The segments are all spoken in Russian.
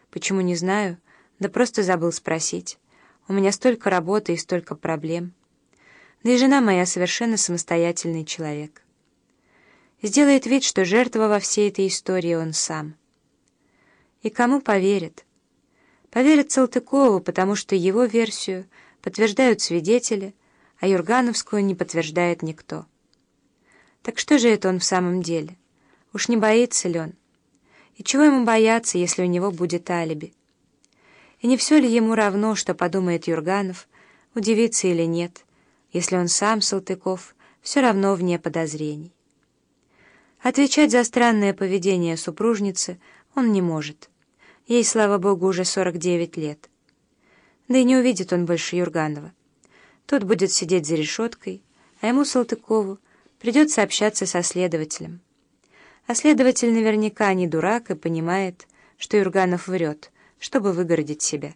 Почему, не знаю, да просто забыл спросить. У меня столько работы и столько проблем. Да и жена моя совершенно самостоятельный человек. Сделает вид, что жертва во всей этой истории он сам. И кому поверит? Поверят Салтыкову, потому что его версию подтверждают свидетели, а Юргановскую не подтверждает никто. Так что же это он в самом деле? Уж не боится ли он? И чего ему бояться, если у него будет алиби? И не все ли ему равно, что подумает Юрганов, удивится или нет, если он сам, Салтыков, все равно вне подозрений? Отвечать за странное поведение супружницы он не может. Ей, слава богу, уже 49 лет. Да и не увидит он больше Юрганова. Тот будет сидеть за решеткой, а ему, Салтыкову, придется общаться со следователем. А следователь наверняка не дурак и понимает, что Юрганов врет, чтобы выгородить себя.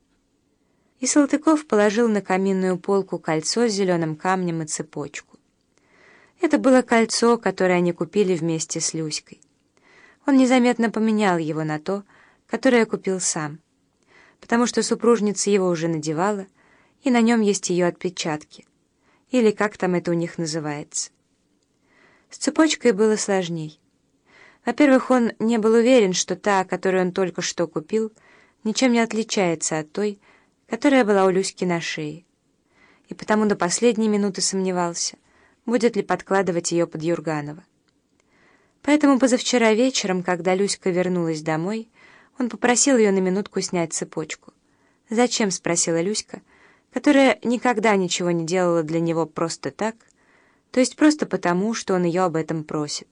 И Салтыков положил на каминную полку кольцо с зеленым камнем и цепочку. Это было кольцо, которое они купили вместе с Люськой. Он незаметно поменял его на то, которое купил сам, потому что супружница его уже надевала, и на нем есть ее отпечатки, или как там это у них называется. С цепочкой было сложней. Во-первых, он не был уверен, что та, которую он только что купил, ничем не отличается от той, которая была у Люськи на шее, и потому до последней минуты сомневался, будет ли подкладывать ее под Юрганова. Поэтому позавчера вечером, когда Люська вернулась домой, он попросил ее на минутку снять цепочку. «Зачем?» — спросила Люська, которая никогда ничего не делала для него просто так, то есть просто потому, что он ее об этом просит.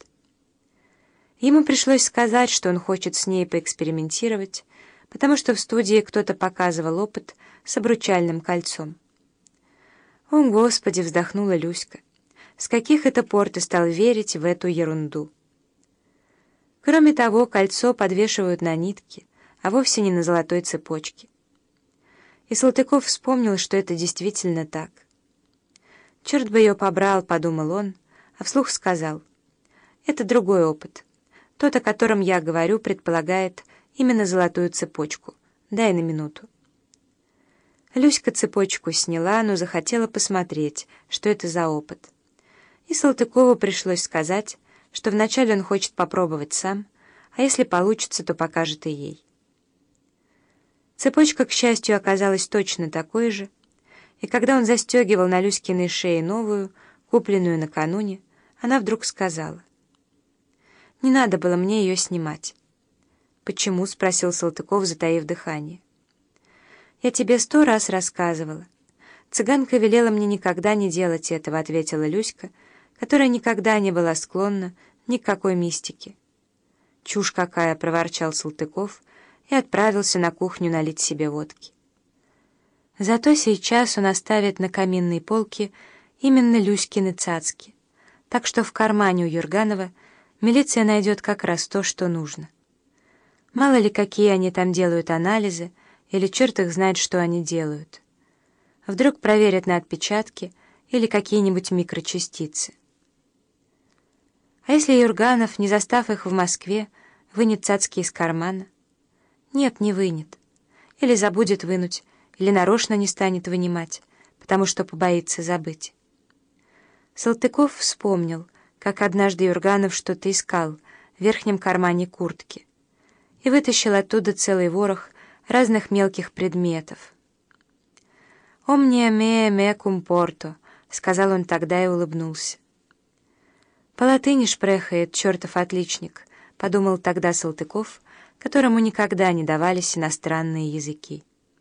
Ему пришлось сказать, что он хочет с ней поэкспериментировать, потому что в студии кто-то показывал опыт с обручальным кольцом. «О, Господи!» — вздохнула Люська. «С каких это пор ты стал верить в эту ерунду?» Кроме того, кольцо подвешивают на нитке, а вовсе не на золотой цепочке. И Салтыков вспомнил, что это действительно так. «Черт бы ее побрал», — подумал он, а вслух сказал. «Это другой опыт. Тот, о котором я говорю, предполагает именно золотую цепочку. Дай на минуту». Люська цепочку сняла, но захотела посмотреть, что это за опыт. И Салтыкову пришлось сказать, что вначале он хочет попробовать сам, а если получится, то покажет и ей. Цепочка, к счастью, оказалась точно такой же, и когда он застегивал на Люськиной шее новую, купленную накануне, она вдруг сказала: «Не надо было мне ее снимать». «Почему?» — спросил Салтыков, затаив дыхание. «Я тебе 100 раз рассказывала. Цыганка велела мне никогда не делать этого», — ответила Люська, которая никогда не была склонна ни к какой мистике. «Чушь какая!» — проворчал Салтыков и отправился на кухню налить себе водки. Зато сейчас он оставит на каминной полке именно Люськины цацки, так что в кармане у Юрганова милиция найдет как раз то, что нужно. Мало ли, какие они там делают анализы, или черт их знает, что они делают. Вдруг проверят на отпечатки или какие-нибудь микрочастицы. А если Юрганов, не застав их в Москве, вынет цацки из кармана? Нет, не вынет. Или забудет вынуть, или нарочно не станет вынимать, потому что побоится забыть. Салтыков вспомнил, как однажды Юрганов что-то искал в верхнем кармане куртки и вытащил оттуда целый ворох разных мелких предметов. «Omnia mea mecum porto», — сказал он тогда и улыбнулся. «По латыни шпрехает, чертов отличник», — подумал тогда Салтыков, которому никогда не давались иностранные языки.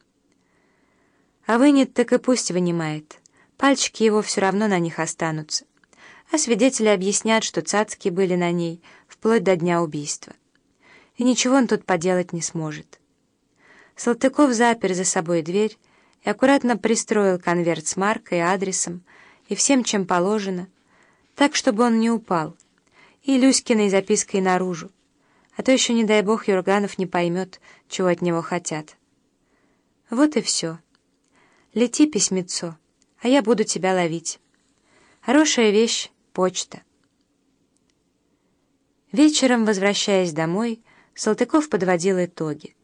А вынет, так и пусть вынимает. Пальчики его все равно на них останутся. А свидетели объяснят, что цацки были на ней вплоть до дня убийства. И ничего он тут поделать не сможет. Салтыков запер за собой дверь и аккуратно пристроил конверт с маркой, адресом и всем, чем положено, так, чтобы он не упал, и Люськиной запиской наружу, а то еще, не дай бог, Юрганов не поймет, чего от него хотят. Вот и все. Лети, письмецо, а я буду тебя ловить. Хорошая вещь — почта. Вечером, возвращаясь домой, Салтыков подводил итоги.